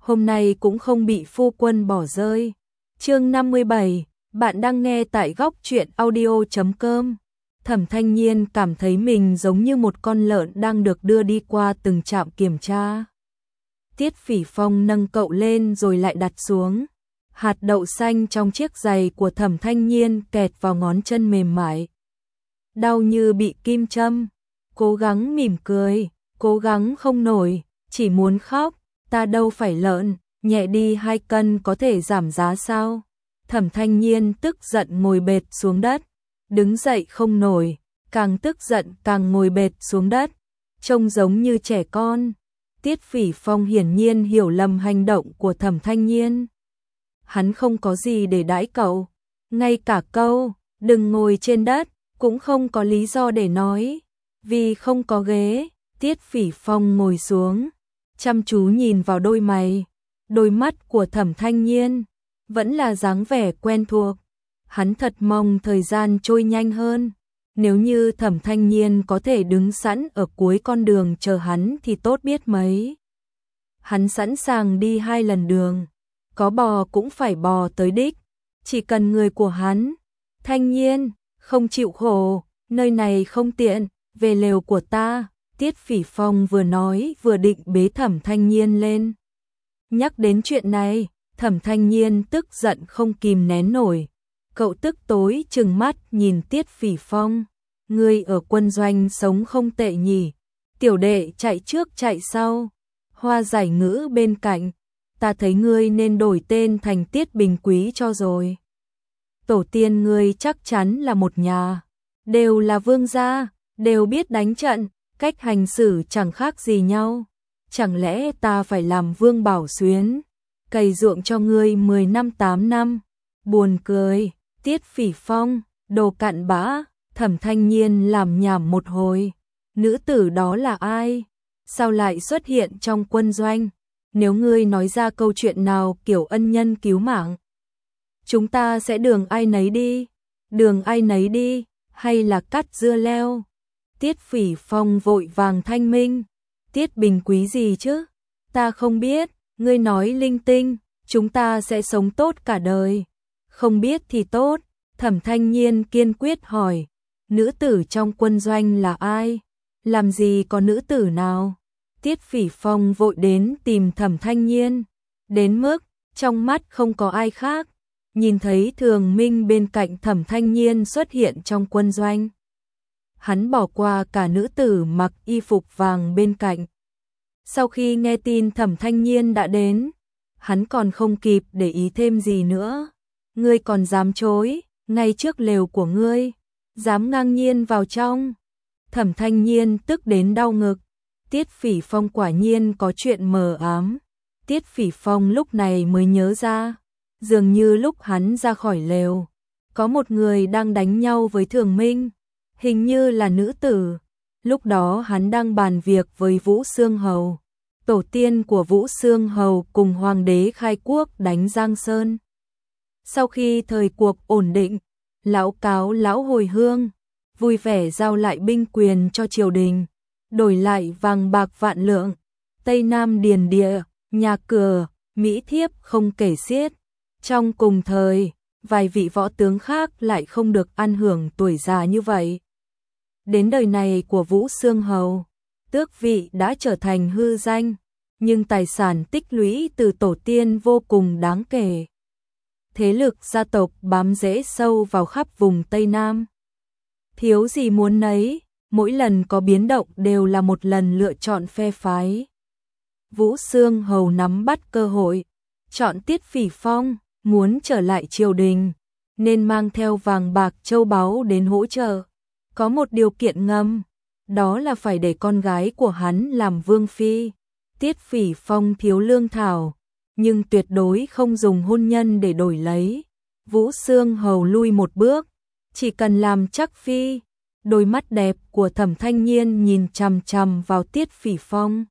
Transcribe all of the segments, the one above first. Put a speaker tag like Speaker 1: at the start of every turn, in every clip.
Speaker 1: hôm nay cũng không bị phu quân bỏ rơi. Chương 57, bạn đang nghe tại góc truyện audio.com. Thẩm Thanh Nhiên cảm thấy mình giống như một con lợn đang được đưa đi qua từng trạm kiểm tra. Tiết Phỉ Phong nâng cậu lên rồi lại đặt xuống. Hạt đậu xanh trong chiếc giày của Thẩm Thanh Nhiên kẹt vào ngón chân mềm mại. Đau như bị kim châm. Cố gắng mỉm cười, cố gắng không nổi, chỉ muốn khóc. Ta đâu phải lợn, nhẹ đi 2 cân có thể giảm giá sao? Thẩm Thanh Nhiên tức giận ngồi bệt xuống đất. Đứng dậy không nổi, càng tức giận càng ngồi bệt xuống đất. Trông giống như trẻ con. Tiết Phỉ Phong hiển nhiên hiểu lầm hành động của Thẩm Thanh Nhiên. Hắn không có gì để đãi cậu. Ngay cả câu, đừng ngồi trên đất, cũng không có lý do để nói. Vì không có ghế, Tiết Phỉ Phong ngồi xuống, chăm chú nhìn vào đôi mày. Đôi mắt của Thẩm Thanh Nhiên vẫn là dáng vẻ quen thuộc. Hắn thật mong thời gian trôi nhanh hơn. Nếu như Thẩm Thanh Nhiên có thể đứng sẵn ở cuối con đường chờ hắn thì tốt biết mấy. Hắn sẵn sàng đi 2 lần đường, có bò cũng phải bò tới đích, chỉ cần người của hắn. Thanh Nhiên, không chịu khổ, nơi này không tiện, về lều của ta. Tiết Phỉ Phong vừa nói vừa định bế Thẩm Thanh Nhiên lên. Nhắc đến chuyện này, Thẩm Thanh Nhiên tức giận không kìm nén nổi. Cậu tức tối trừng mắt nhìn Tiết Phỉ Phong. Ngươi ở quân doanh sống không tệ nhỉ? Tiểu đệ chạy trước chạy sau. Hoa giải ngữ bên cạnh. Ta thấy ngươi nên đổi tên thành Tiết Bình Quý cho rồi. Tổ tiên ngươi chắc chắn là một nhà. Đều là vương gia, đều biết đánh trận, cách hành xử chẳng khác gì nhau. Chẳng lẽ ta phải làm Vương Bảo Xuyến, cày ruộng cho ngươi 10 năm 8 năm? Buồn cười. Tiết Phỉ Phong, đồ cặn bã. Thẩm Thanh Nhiên làm nhảm một hồi. Nữ tử đó là ai? Sao lại xuất hiện trong quân doanh? Nếu ngươi nói ra câu chuyện nào kiểu ân nhân cứu mạng, chúng ta sẽ đường ai nấy đi. Đường ai nấy đi, hay là cắt dưa leo? Tiết Phỉ Phong vội vàng thanh minh. Tiết Bình Quý gì chứ? Ta không biết, ngươi nói linh tinh, chúng ta sẽ sống tốt cả đời. Không biết thì tốt. Thẩm Thanh Nhiên kiên quyết hỏi. Nữ tử trong quân doanh là ai? Làm gì có nữ tử nào? Tiết Phỉ Phong vội đến tìm Thẩm Thanh Nhiên. Đến mức, trong mắt không có ai khác. Nhìn thấy Thường Minh bên cạnh Thẩm Thanh Nhiên xuất hiện trong quân doanh. Hắn bỏ qua cả nữ tử mặc y phục vàng bên cạnh. Sau khi nghe tin Thẩm Thanh Nhiên đã đến, hắn còn không kịp để ý thêm gì nữa. Ngươi còn dám chối, ngay trước lều của ngươi, dám ngang nhiên vào trong. Thẩm Thanh Nhiên tức đến đau ngực. Tiết Phỉ Phong quả nhiên có chuyện mờ ám. Tiết Phỉ Phong lúc này mới nhớ ra, dường như lúc hắn ra khỏi lều, có một người đang đánh nhau với Thường Minh, hình như là nữ tử. Lúc đó hắn đang bàn việc với Vũ Xương Hầu, tổ tiên của Vũ Xương Hầu cùng hoàng đế khai quốc đánh Giang Sơn. Sau khi thời cuộc ổn định, lão cáo lão hồi hương, vui vẻ giao lại binh quyền cho triều đình, đổi lại vàng bạc vạn lượng, Tây Nam điền địa, nhà cửa, mỹ thiếp không kể xiết. Trong cùng thời, vài vị võ tướng khác lại không được ăn hưởng tuổi già như vậy. Đến đời này của Vũ Xương Hầu, tước vị đã trở thành hư danh, nhưng tài sản tích lũy từ tổ tiên vô cùng đáng kể. Thế lực gia tộc bám rễ sâu vào khắp vùng Tây Nam. Thiếu gì muốn nấy, mỗi lần có biến động đều là một lần lựa chọn phe phái. Vũ Xương Hầu nắm bắt cơ hội, chọn Tiết Phỉ Phong, muốn trở lại triều đình, nên mang theo vàng bạc châu báu đến hỗ trợ. Có một điều kiện ngầm, đó là phải để con gái của hắn làm vương phi. Tiết Phỉ Phong thiếu lương thảo, nhưng tuyệt đối không dùng hôn nhân để đổi lấy. Vũ Xương Hầu lui một bước, chỉ cần làm chắc phi. Đôi mắt đẹp của Thẩm Thanh Nhiên nhìn chằm chằm vào Tiết Phỉ Phong.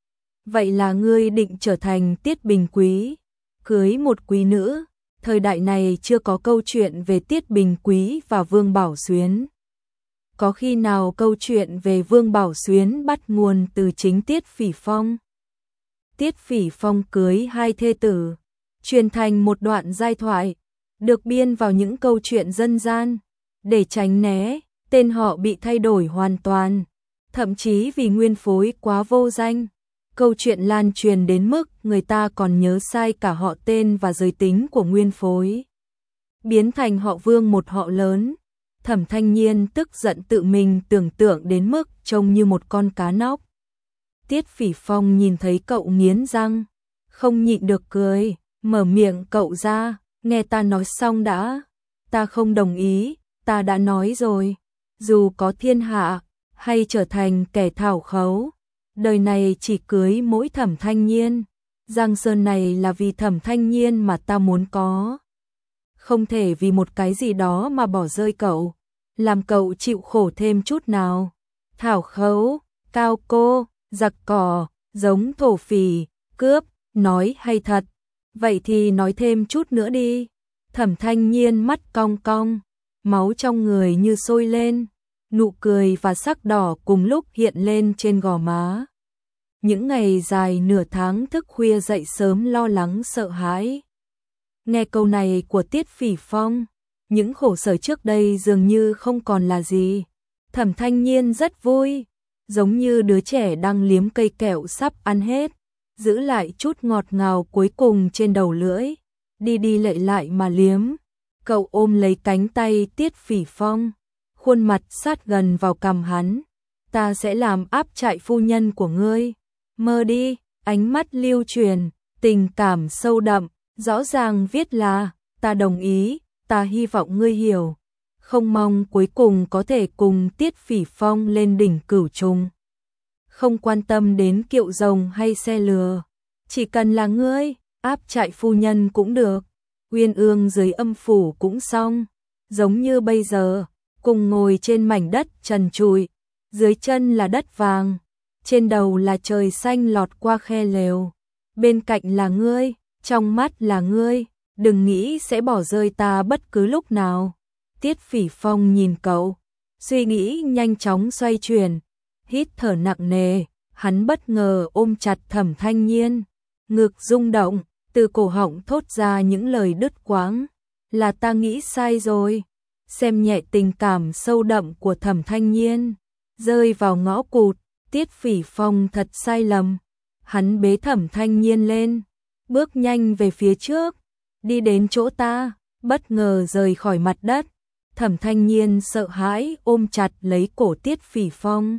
Speaker 1: Vậy là ngươi định trở thành Tiết Bình Quý, cưới một quý nữ? Thời đại này chưa có câu chuyện về Tiết Bình Quý và Vương Bảo Xuyến. Có khi nào câu chuyện về Vương Bảo Xuyến bắt nguồn từ chính Tiết Phỉ Phong? Tiết Phỉ Phong cưới hai thê tử, truyền thành một đoạn giai thoại, được biên vào những câu chuyện dân gian, để tránh né, tên họ bị thay đổi hoàn toàn, thậm chí vì nguyên phối quá vô danh. Câu chuyện lan truyền đến mức người ta còn nhớ sai cả họ tên và giới tính của nguyên phối. Biến thành họ Vương một họ lớn, Thẩm Thanh Nhiên tức giận tự mình tưởng tượng đến mức trông như một con cá nóc. Tiết Phỉ Phong nhìn thấy cậu nghiến răng, không nhịn được cười, mở miệng cậu ra, nghe ta nói xong đã. Ta không đồng ý, ta đã nói rồi, dù có thiên hạ, hay trở thành kẻ thảo khấu, đời này chỉ cưới mỗi Thẩm Thanh Nhiên. Giang sơn này là vì Thẩm Thanh Nhiên mà ta muốn có. Không thể vì một cái gì đó mà bỏ rơi cậu, làm cậu chịu khổ thêm chút nào. Thảo khấu, cao cô, giặc cỏ, giống thổ phỉ, cướp, nói hay thật. Vậy thì nói thêm chút nữa đi. Thẩm Thanh Nhiên mắt cong cong, máu trong người như sôi lên, nụ cười và sắc đỏ cùng lúc hiện lên trên gò má. Những ngày dài nửa tháng thức khuya dậy sớm lo lắng sợ hãi. Nghe câu này của Tiết Phỉ Phong, những khổ sở trước đây dường như không còn là gì. Thẩm Thanh Nhiên rất vui, giống như đứa trẻ đang liếm cây kẹo sắp ăn hết, giữ lại chút ngọt ngào cuối cùng trên đầu lưỡi, đi đi lại lại mà liếm. Cậu ôm lấy cánh tay Tiết Phỉ Phong, khuôn mặt sát gần vào cằm hắn. Ta sẽ làm áp trại phu nhân của ngươi. Mơ đi, ánh mắt lưu truyền, tình cảm sâu đậm, rõ ràng viết là, ta đồng ý, ta hy vọng ngươi hiểu. Không mong cuối cùng có thể cùng Tiết Phỉ Phong lên đỉnh cửu trùng. Không quan tâm đến kiệu rồng hay xe lừa, chỉ cần là ngươi, áp trại phu nhân cũng được, uyên ương dưới âm phủ cũng xong, giống như bây giờ, cùng ngồi trên mảnh đất trần trụi, dưới chân là đất vàng, trên đầu là trời xanh lọt qua khe lều, bên cạnh là ngươi, trong mắt là ngươi, đừng nghĩ sẽ bỏ rơi ta bất cứ lúc nào. Tiết Phỉ Phong nhìn cậu, suy nghĩ nhanh chóng xoay chuyển, hít thở nặng nề, hắn bất ngờ ôm chặt Thẩm Thanh Nhiên, ngực rung động, từ cổ họng thốt ra những lời đứt quãng, là ta nghĩ sai rồi. Xem nhẹ tình cảm sâu đậm của Thẩm Thanh Nhiên, rơi vào ngõ cụt, Tiết Phỉ Phong thật sai lầm. Hắn bế Thẩm Thanh Nhiên lên, bước nhanh về phía trước, đi đến chỗ ta, bất ngờ rời khỏi mặt đất. Thẩm Thanh Nhiên sợ hãi ôm chặt lấy cổ Tiết Phỉ Phong.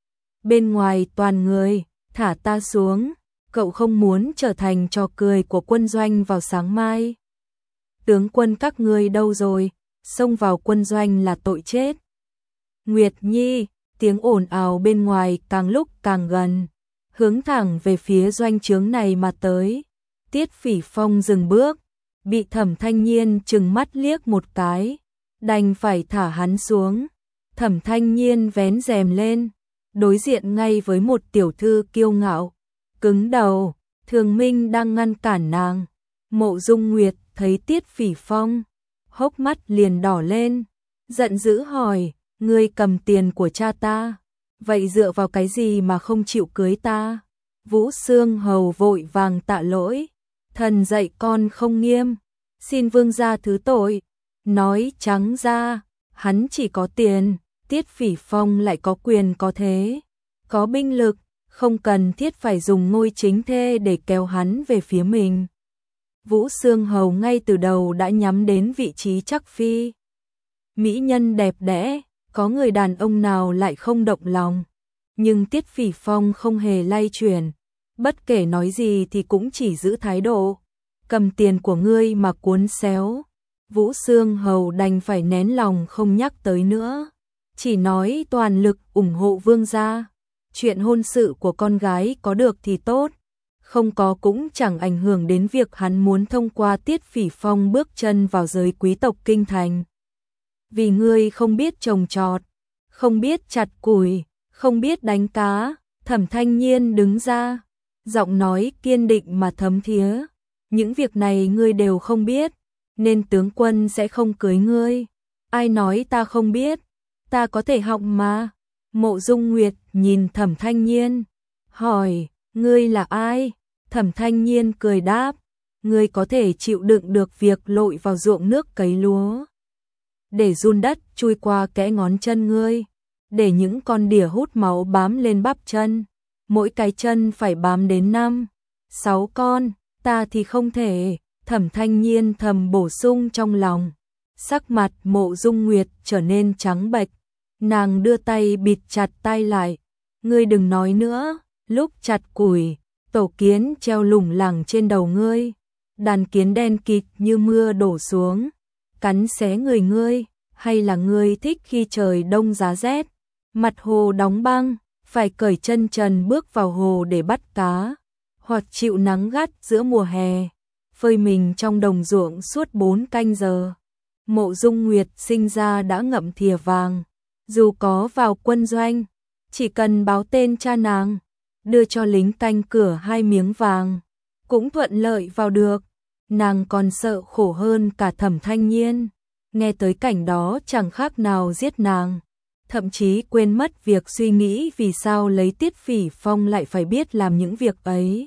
Speaker 1: Bên ngoài toàn người, thả ta xuống, cậu không muốn trở thành trò cười của quân doanh vào sáng mai. Tướng quân các ngươi đâu rồi, xông vào quân doanh là tội chết. Nguyệt Nhi, tiếng ồn ào bên ngoài càng lúc càng gần, hướng thẳng về phía doanh trướng này mà tới. Tiết Phỉ Phong dừng bước, bị Thẩm Thanh Nhiên trừng mắt liếc một cái, đành phải thả hắn xuống. Thẩm Thanh Nhiên vén rèm lên, đối diện ngay với một tiểu thư kiêu ngạo, cứng đầu. Thường Minh đang ngăn cản nàng. Mộ Dung Nguyệt thấy Tiết Phỉ Phong, hốc mắt liền đỏ lên, giận dữ hỏi, ngươi cầm tiền của cha ta, vậy dựa vào cái gì mà không chịu cưới ta? Vũ Xương Hầu vội vàng tạ lỗi, thần dạy con không nghiêm, xin vương gia thứ tội. Nói trắng ra, hắn chỉ có tiền, Tiết Phỉ Phong lại có quyền có thế, có binh lực, không cần thiết phải dùng ngôi chính thê để kéo hắn về phía mình. Vũ Xương Hầu ngay từ đầu đã nhắm đến vị trí chắc phi. Mỹ nhân đẹp đẽ, có người đàn ông nào lại không động lòng. Nhưng Tiết Phỉ Phong không hề lay chuyển, bất kể nói gì thì cũng chỉ giữ thái độ. Cầm tiền của ngươi mà cuốn xéo. Vũ Xương Hầu đành phải nén lòng không nhắc tới nữa, chỉ nói toàn lực ủng hộ vương gia. Chuyện hôn sự của con gái có được thì tốt, không có cũng chẳng ảnh hưởng đến việc hắn muốn thông qua Tiết Phỉ Phong bước chân vào giới quý tộc kinh thành. Vì ngươi không biết trồng trọt, không biết chặt củi, không biết đánh cá. Thẩm Thanh Nhiên đứng ra, giọng nói kiên định mà thấm thía, những việc này ngươi đều không biết, nên tướng quân sẽ không cưới ngươi. Ai nói ta không biết, ta có thể học mà. Mộ Dung Nguyệt nhìn Thẩm Thanh Nhiên, hỏi, ngươi là ai? Thẩm Thanh Nhiên cười đáp, ngươi có thể chịu đựng được việc lội vào ruộng nước cấy lúa, để giun đất chui qua kẽ ngón chân ngươi, để những con đỉa hút máu bám lên bắp chân, mỗi cái chân phải bám đến 5, 6 con, ta thì không thể. Thẩm Thanh Nhiên thầm bổ sung trong lòng. Sắc mặt Mộ Dung Nguyệt trở nên trắng bệch, nàng đưa tay bịt chặt tai lại. Ngươi đừng nói nữa, lúc chặt củi, tổ kiến treo lủng lẳng trên đầu ngươi, đàn kiến đen kịt như mưa đổ xuống, cắn xé người ngươi, hay là ngươi thích khi trời đông giá rét, mặt hồ đóng băng, phải cởi chân trần bước vào hồ để bắt cá, hoặc chịu nắng gắt giữa mùa hè, phơi mình trong đồng ruộng suốt 4 canh giờ. Mộ Dung Nguyệt sinh ra đã ngậm thìa vàng, dù có vào quân doanh, chỉ cần báo tên cha nàng, đưa cho lính canh cửa 2 miếng vàng, cũng thuận lợi vào được. Nàng còn sợ khổ hơn cả Thẩm Thanh Nhiên, nghe tới cảnh đó chẳng khác nào giết nàng, thậm chí quên mất việc suy nghĩ vì sao lấy Tiết Phỉ Phong lại phải biết làm những việc ấy.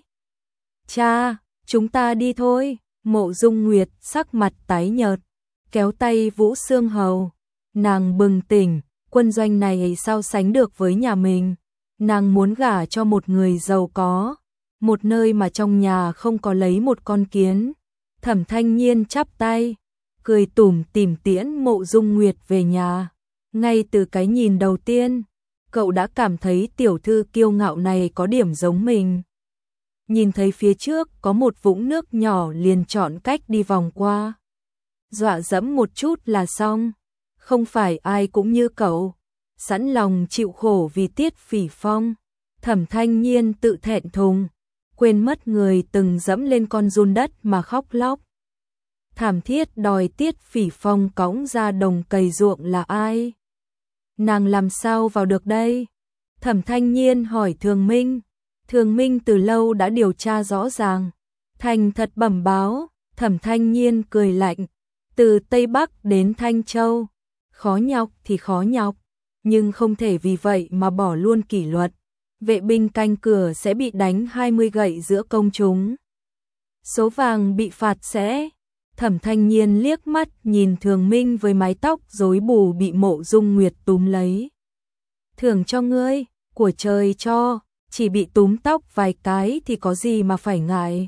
Speaker 1: Cha, chúng ta đi thôi. Mộ Dung Nguyệt sắc mặt tái nhợt, kéo tay Vũ Xương Hầu. Nàng bừng tỉnh, quân doanh này sao sánh được với nhà mình. Nàng muốn gả cho một người giàu có, một nơi mà trong nhà không có lấy một con kiến. Thẩm Thanh Nhiên chắp tay, cười tủm tỉm tiễn Mộ Dung Nguyệt về nhà. Ngay từ cái nhìn đầu tiên, cậu đã cảm thấy tiểu thư kiêu ngạo này có điểm giống mình. Nhìn thấy phía trước có một vũng nước nhỏ liền chọn cách đi vòng qua. Dọa dẫm một chút là xong. Không phải ai cũng như cậu, sẵn lòng chịu khổ vì Tiết Phỉ Phong. Thẩm Thanh Nhiên tự thẹn thùng, quên mất người từng dẫm lên con giun đất mà khóc lóc thảm thiết đòi Tiết Phỉ Phong cõng ra đồng cày ruộng là ai. Nàng làm sao vào được đây? Thẩm Thanh Nhiên hỏi Thường Minh. Thường Minh từ lâu đã điều tra rõ ràng, thành thật bẩm báo. Thẩm Thanh Nhiên cười lạnh, từ Tây Bắc đến Thanh Châu, khó nhọc thì khó nhọc, nhưng không thể vì vậy mà bỏ luôn kỷ luật. Vệ binh canh cửa sẽ bị đánh 20 gậy giữa công chúng. Số vàng bị phạt sẽ. Thẩm Thanh Nhiên liếc mắt nhìn Thường Minh với mái tóc rối bù bị Mộ Dung Nguyệt túm lấy. Thưởng cho ngươi, của trời cho, chỉ bị túm tóc vài cái thì có gì mà phải ngại.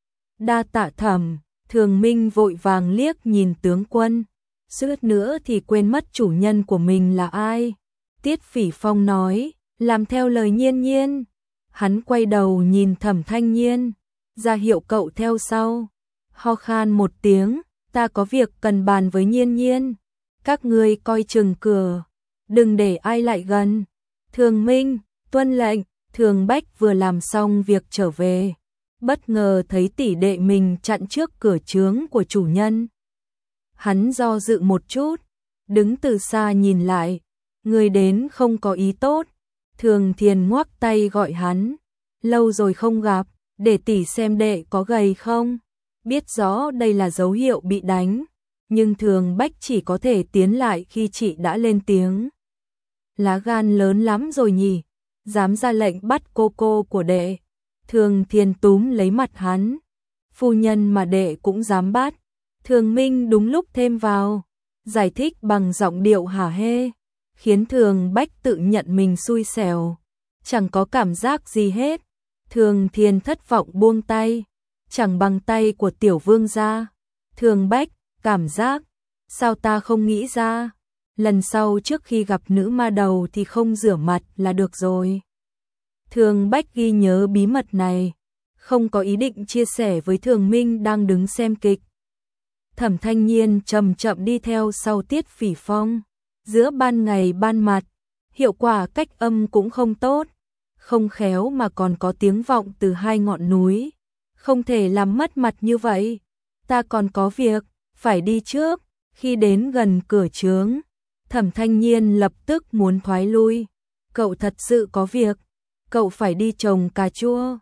Speaker 1: Đa tạ Thẩm. Thường Minh vội vàng liếc nhìn tướng quân, suýt nữa thì quên mất chủ nhân của mình là ai. Tiết Phỉ Phong nói, làm theo lời Nhiên Nhiên. Hắn quay đầu nhìn Thẩm Thanh Nhiên, ra hiệu cậu theo sau. Ho khan một tiếng, ta có việc cần bàn với Nhiên Nhiên. Các ngươi coi chừng cửa, đừng để ai lại gần. Thường Minh, tuân lệnh. Thường Bách vừa làm xong việc trở về, bất ngờ thấy tỷ đệ mình chặn trước cửa trướng của chủ nhân. Hắn do dự một chút, đứng từ xa nhìn lại, người đến không có ý tốt. Thường Thiền ngoắc tay gọi hắn, lâu rồi không gặp, để tỷ xem đệ có gầy không. Biết rõ đây là dấu hiệu bị đánh, nhưng Thường Bách chỉ có thể tiến lại khi chị đã lên tiếng. Lá gan lớn lắm rồi nhỉ, dám ra lệnh bắt cô của đệ. Thường Thiền túm lấy mặt hắn, phu nhân mà đệ cũng dám bắt. Thường Minh đúng lúc thêm vào, giải thích bằng giọng điệu hả hê, khiến Thường Bách tự nhận mình xui xẻo, chẳng có cảm giác gì hết. Thường Thiền thất vọng buông tay, chẳng bằng tay của tiểu vương gia. Thường Bách, cảm giác, sao ta không nghĩ ra, lần sau trước khi gặp nữ ma đầu thì không rửa mặt là được rồi. Thường Bách ghi nhớ bí mật này, không có ý định chia sẻ với Thường Minh đang đứng xem kịch. Thẩm Thanh Nhiên chậm chậm đi theo sau Tiết Phỉ Phong, giữa ban ngày ban mặt, hiệu quả cách âm cũng không tốt, không khéo mà còn có tiếng vọng từ 2 ngọn núi, không thể làm mất mặt như vậy. Ta còn có việc, phải đi trước. Khi đến gần cửa trướng, Thẩm Thanh Nhiên lập tức muốn thoái lui. Cậu thật sự có việc, cậu phải đi trồng cà chua.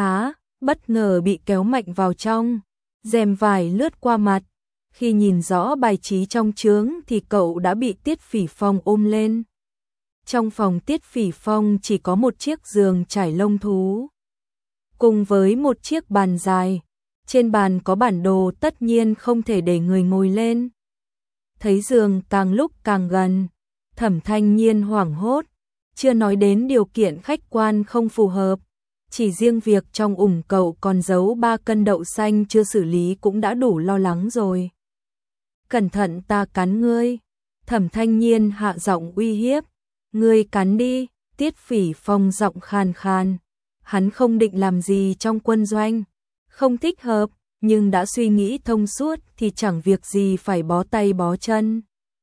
Speaker 1: Bất ngờ bị kéo mạnh vào trong, rèm vải lướt qua mặt. Khi nhìn rõ bài trí trong trướng thì cậu đã bị Tiết Phỉ Phong ôm lên. Trong phòng Tiết Phỉ Phong chỉ có một chiếc giường trải lông thú. cùng với một chiếc bàn dài. Trên bàn có bản đồ, tất nhiên không thể để người ngồi lên. Thấy giường càng lúc càng gần, Thẩm Thanh Nhiên hoảng hốt, chưa nói đến điều kiện khách quan không phù hợp. Chỉ riêng việc trong ủng cậu còn giấu 3 cân đậu xanh chưa xử lý cũng đã đủ lo lắng rồi. Cẩn thận ta cắn ngươi. Thẩm Thanh Nhiên hạ giọng uy hiếp. Ngươi cắn đi. Tiết Phỉ Phong giọng khàn khàn. Hắn không định làm gì trong quân doanh, không thích hợp, nhưng đã suy nghĩ thông suốt thì chẳng việc gì phải bó tay bó chân.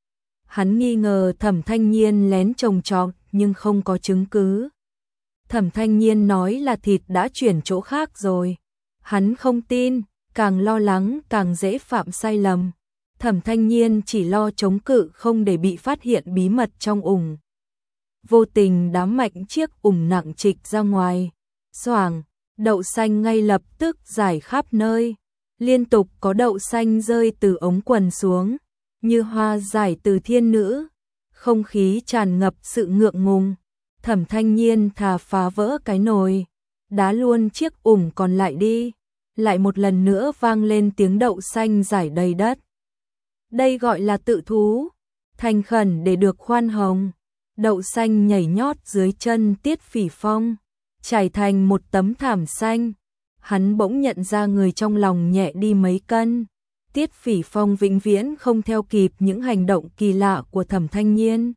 Speaker 1: Hắn nghi ngờ Thẩm Thanh Nhiên lén trồng trọt nhưng không có chứng cứ. Thẩm Thanh Nhiên nói là thịt đã chuyển chỗ khác rồi. Hắn không tin, càng lo lắng càng dễ phạm sai lầm. Thẩm Thanh Nhiên chỉ lo chống cự không để bị phát hiện bí mật trong ủng. Vô tình đám mạnh chiếc ủng nặng trịch ra ngoài. Xoảng, đậu xanh ngay lập tức rải khắp nơi. Liên tục có đậu xanh rơi từ ống quần xuống, như hoa rải từ thiên nữ. Không khí tràn ngập sự ngượng ngùng. Thẩm Thanh Nhiên thà phá vỡ cái nồi, đá luôn chiếc ủng còn lại đi. Lại một lần nữa vang lên tiếng đậu xanh rải đầy đất. Đây gọi là tự thú, thành khẩn để được khoan hồng. Đậu xanh nhảy nhót dưới chân Tiết Phỉ Phong, trải thành một tấm thảm xanh. Hắn bỗng nhận ra người trong lòng nhẹ đi mấy cân. Tiết Phỉ Phong vĩnh viễn không theo kịp những hành động kỳ lạ của Thẩm Thanh Nhiên.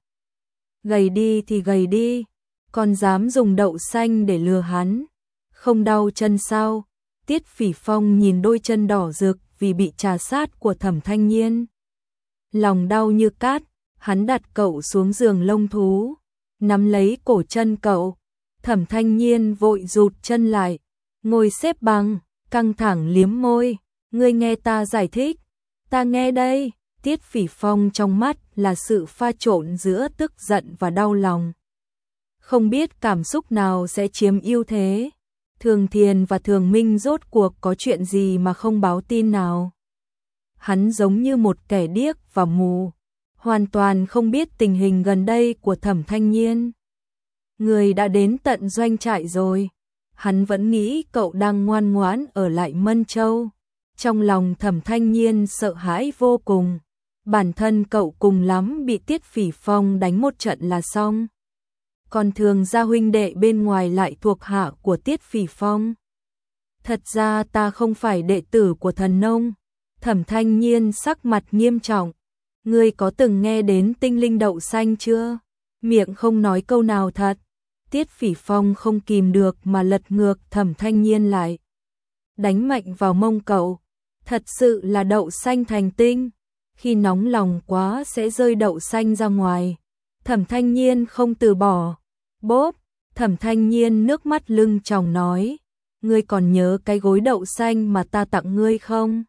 Speaker 1: Gầy đi thì gầy đi, còn dám dùng đậu xanh để lừa hắn. Không đau chân sao? Tiết Phỉ Phong nhìn đôi chân đỏ rực vì bị trà sát của Thẩm Thanh Nhiên. Lòng đau như cát, hắn đặt cậu xuống giường lông thú, nắm lấy cổ chân cậu. Thẩm Thanh Nhiên vội rụt chân lại, ngồi xếp bằng, căng thẳng liếm môi. Ngươi nghe ta giải thích. Ta nghe đây. Tiết Phỉ Phong trong mắt là sự pha trộn giữa tức giận và đau lòng. Không biết cảm xúc nào sẽ chiếm ưu thế. Thường Thiền và Thường Minh rốt cuộc có chuyện gì mà không báo tin nào. Hắn giống như một kẻ điếc và mù, hoàn toàn không biết tình hình gần đây của Thẩm Thanh Nhiên. Người đã đến tận doanh trại rồi. Hắn vẫn nghĩ cậu đang ngoan ngoãn ở lại Mân Châu. Trong lòng Thẩm Thanh Nhiên sợ hãi vô cùng. Bản thân cậu cùng lắm bị Tiết Phỉ Phong đánh một trận là xong. Còn Thường gia huynh đệ bên ngoài lại thuộc hạ của Tiết Phỉ Phong. Thật ra ta không phải đệ tử của thần nông. Thẩm Thanh Nhiên sắc mặt nghiêm trọng. Ngươi có từng nghe đến tinh linh đậu xanh chưa? Miệng không nói câu nào thật. Tiết Phỉ Phong không kìm được mà lật ngược Thẩm Thanh Nhiên lại. Đánh mạnh vào mông cậu. Thật sự là đậu xanh thành tinh. Khi nóng lòng quá sẽ rơi đậu xanh ra ngoài. Thẩm Thanh Nhiên không từ bỏ. Bốp, Thẩm Thanh Nhiên nước mắt lưng tròng nói. Ngươi còn nhớ cái gối đậu xanh mà ta tặng ngươi không?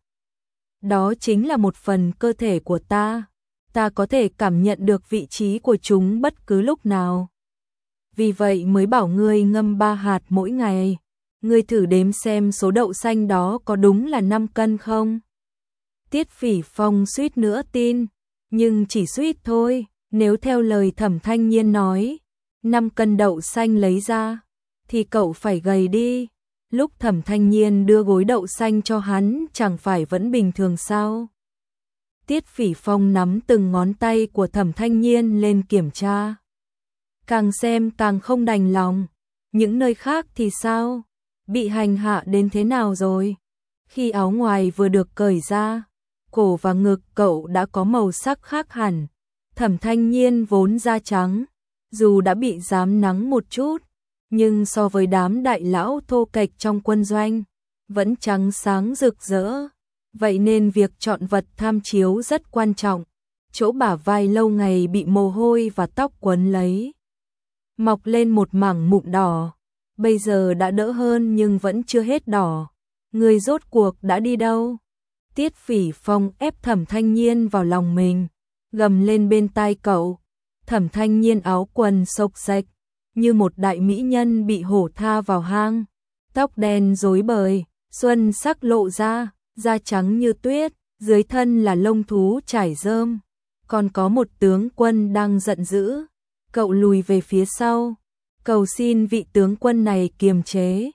Speaker 1: Đó chính là một phần cơ thể của ta. Ta có thể cảm nhận được vị trí của chúng bất cứ lúc nào. Vì vậy mới bảo ngươi ngâm 3 hạt mỗi ngày. Ngươi thử đếm xem số đậu xanh đó có đúng là 5 cân không? Tiết Phỉ Phong suýt nữa tin, nhưng chỉ suýt thôi. Nếu theo lời Thẩm Thanh Nhiên nói, 5 cân đậu xanh lấy ra, thì cậu phải gầy đi. Lúc Thẩm Thanh Nhiên đưa gối đậu xanh cho hắn chẳng phải vẫn bình thường sao? Tiết Phỉ Phong nắm từng ngón tay của Thẩm Thanh Nhiên lên kiểm tra. Càng xem càng không đành lòng. Những nơi khác thì sao? Bị hành hạ đến thế nào rồi? Khi áo ngoài vừa được cởi ra, cổ và ngực cậu đã có màu sắc khác hẳn. Thẩm Thanh Nhiên vốn da trắng, dù đã bị rám nắng một chút, nhưng so với đám đại lão thô kệch trong quân doanh, vẫn trắng sáng rực rỡ. Vậy nên việc chọn vật tham chiếu rất quan trọng. Chỗ bả vai lâu ngày bị mồ hôi và tóc quấn lấy, mọc lên một mảng mụn đỏ. Bây giờ đã đỡ hơn nhưng vẫn chưa hết đỏ. Người rốt cuộc đã đi đâu? Tiết Phỉ Phong ép Thẩm Thanh Nhiên vào lòng mình, gầm lên bên tai cậu. Thẩm Thanh Nhiên áo quần xộc xệch, như một đại mỹ nhân bị hổ tha vào hang. Tóc đen rối bời, xuân sắc lộ ra, da trắng như tuyết, dưới thân là lông thú trải rơm. Còn có một tướng quân đang giận dữ. Cậu lùi về phía sau, cầu xin vị tướng quân này kiềm chế.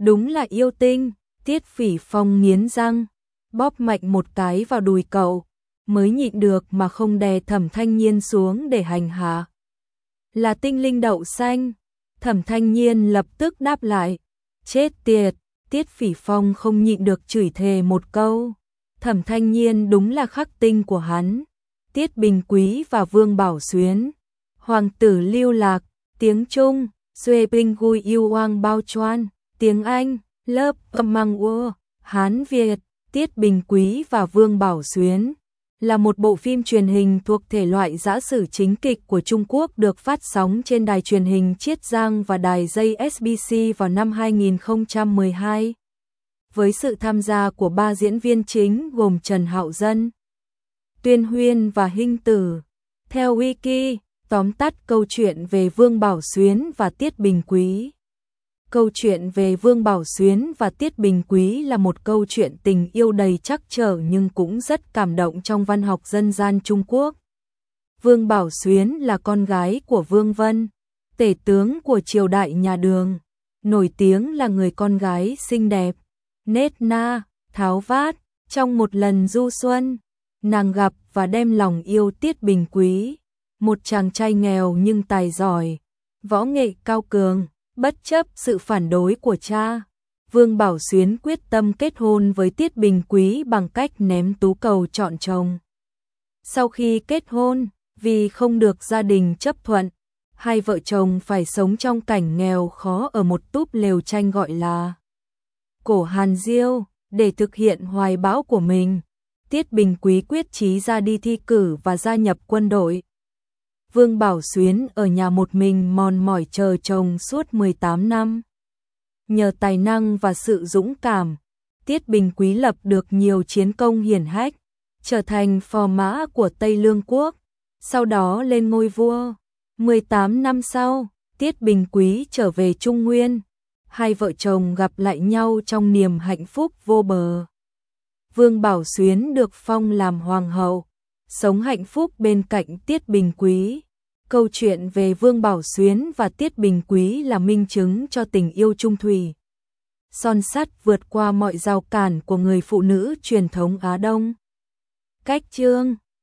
Speaker 1: Đúng là yêu tinh. Tiết Phỉ Phong nghiến răng, bóp mạnh một cái vào đùi cậu, mới nhịn được mà không đè Thẩm Thanh Nhiên xuống để hành hạ. Là tinh linh đậu xanh. Thẩm Thanh Nhiên lập tức đáp lại. Chết tiệt. Tiết Phỉ Phong không nhịn được chửi thề một câu. Thẩm Thanh Nhiên đúng là khắc tinh của hắn. Tiết Bình Quý và Vương Bảo Xuyến. Hoàng tử lưu lạc. Tiếng Trung, Xuê Bình Gui Yêu Oang Bao Choan. Tiếng Anh, lớp âm mang ua. Hán Việt, Tiết Bình Quý và Vương Bảo Xuyến là một bộ phim truyền hình thuộc thể loại giã sử chính kịch của Trung Quốc được phát sóng trên đài truyền hình Chiết Giang và đài dây SBC vào năm 2012. Với sự tham gia của 3 diễn viên chính gồm Trần Hạo Dân, Tuyên Huyên và Hinh Tử. Theo Wiki, tóm tắt câu chuyện về Vương Bảo Xuyến và Tiết Bình Quý. Câu chuyện về Vương Bảo Xuyến và Tiết Bình Quý là một câu chuyện tình yêu đầy trắc trở nhưng cũng rất cảm động trong văn học dân gian Trung Quốc. Vương Bảo Xuyến là con gái của Vương Vân, tể tướng của triều đại nhà Đường, nổi tiếng là người con gái xinh đẹp, nết na, tháo vát. Trong một lần du xuân, nàng gặp và đem lòng yêu Tiết Bình Quý, một chàng trai nghèo nhưng tài giỏi, võ nghệ cao cường. Bất chấp sự phản đối của cha, Vương Bảo Xuyến quyết tâm kết hôn với Tiết Bình Quý bằng cách ném tú cầu chọn chồng. Sau khi kết hôn, vì không được gia đình chấp thuận, hai vợ chồng phải sống trong cảnh nghèo khó ở một túp lều tranh gọi là Cổ Hàn Diêu. Để thực hiện hoài bão của mình, Tiết Bình Quý quyết chí ra đi thi cử và gia nhập quân đội. Vương Bảo Xuyến ở nhà một mình mòn mỏi chờ chồng suốt 18 năm. Nhờ tài năng và sự dũng cảm, Tiết Bình Quý lập được nhiều chiến công hiển hách, trở thành phò mã của Tây Lương Quốc, sau đó lên ngôi vua. 18 năm sau, Tiết Bình Quý trở về Trung Nguyên, hai vợ chồng gặp lại nhau trong niềm hạnh phúc vô bờ. Vương Bảo Xuyến được phong làm hoàng hậu, sống hạnh phúc bên cạnh Tiết Bình Quý. Câu chuyện về Vương Bảo Xuyến và Tiết Bình Quý là minh chứng cho tình yêu trung thủy, son sắt vượt qua mọi rào cản của người phụ nữ truyền thống Á Đông. Cách chương